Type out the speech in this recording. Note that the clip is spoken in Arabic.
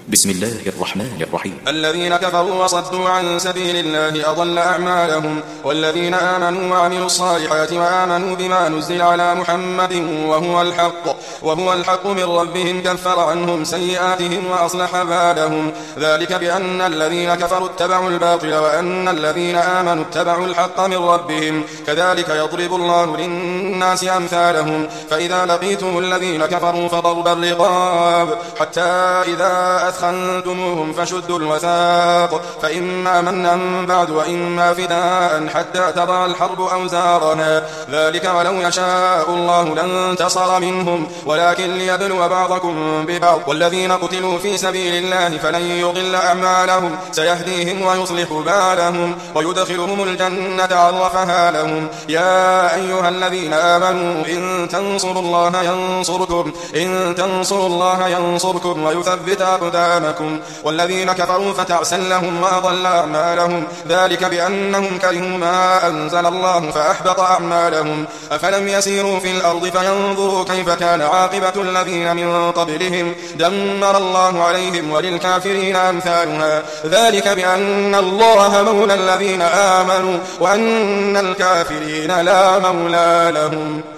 بسم الله الرحمن الرحيم. الذين كفروا وصدوا عن سبيل الله أضل أعمالهم، والذين آمنوا وعملوا الصالحات وآمنوا بما نزل على محمد وهو الحق من ربهم كفر عنهم سيئاتهم وأصلح بالهم. ذلك بأن الذين كفروا اتبعوا الباطل وأن الذين آمنوا اتبعوا الحق من ربهم. كذلك يضرب الله للناس أمثالهم. فإذا لقيتم الذين كفروا فضرب الرقاب حتى إذا أثخنتموهم فشدوا الوثاق، فإما منا بعد وإما فداء حتى تضع الحرب أوزارنا. ذلك ولو يشاء الله لانتصر منهم ولكن ليبلو بعضكم ببعض. والذين قتلوا في سبيل الله فلن يضل أعمالهم، سيهديهم ويصلح بالهم ويدخلهم الجنة عرفها لهم. يا أيها الذين آمنوا إن تنصروا الله ينصركم ويثبت أقدامكم. والذين كفروا فتعسا لهم وأضل أعمالهم. ذلك بأنهم كرهوا ما أنزل الله فأحبط أعمالهم. أفلم يسيروا في الأرض فينظروا كيف كان عاقبة الذين من قبلهم، دمر الله عليهم وللكافرين أمثالها. ذلك بأن الله مولى الذين آمنوا وأن الكافرين لا مولى لهم.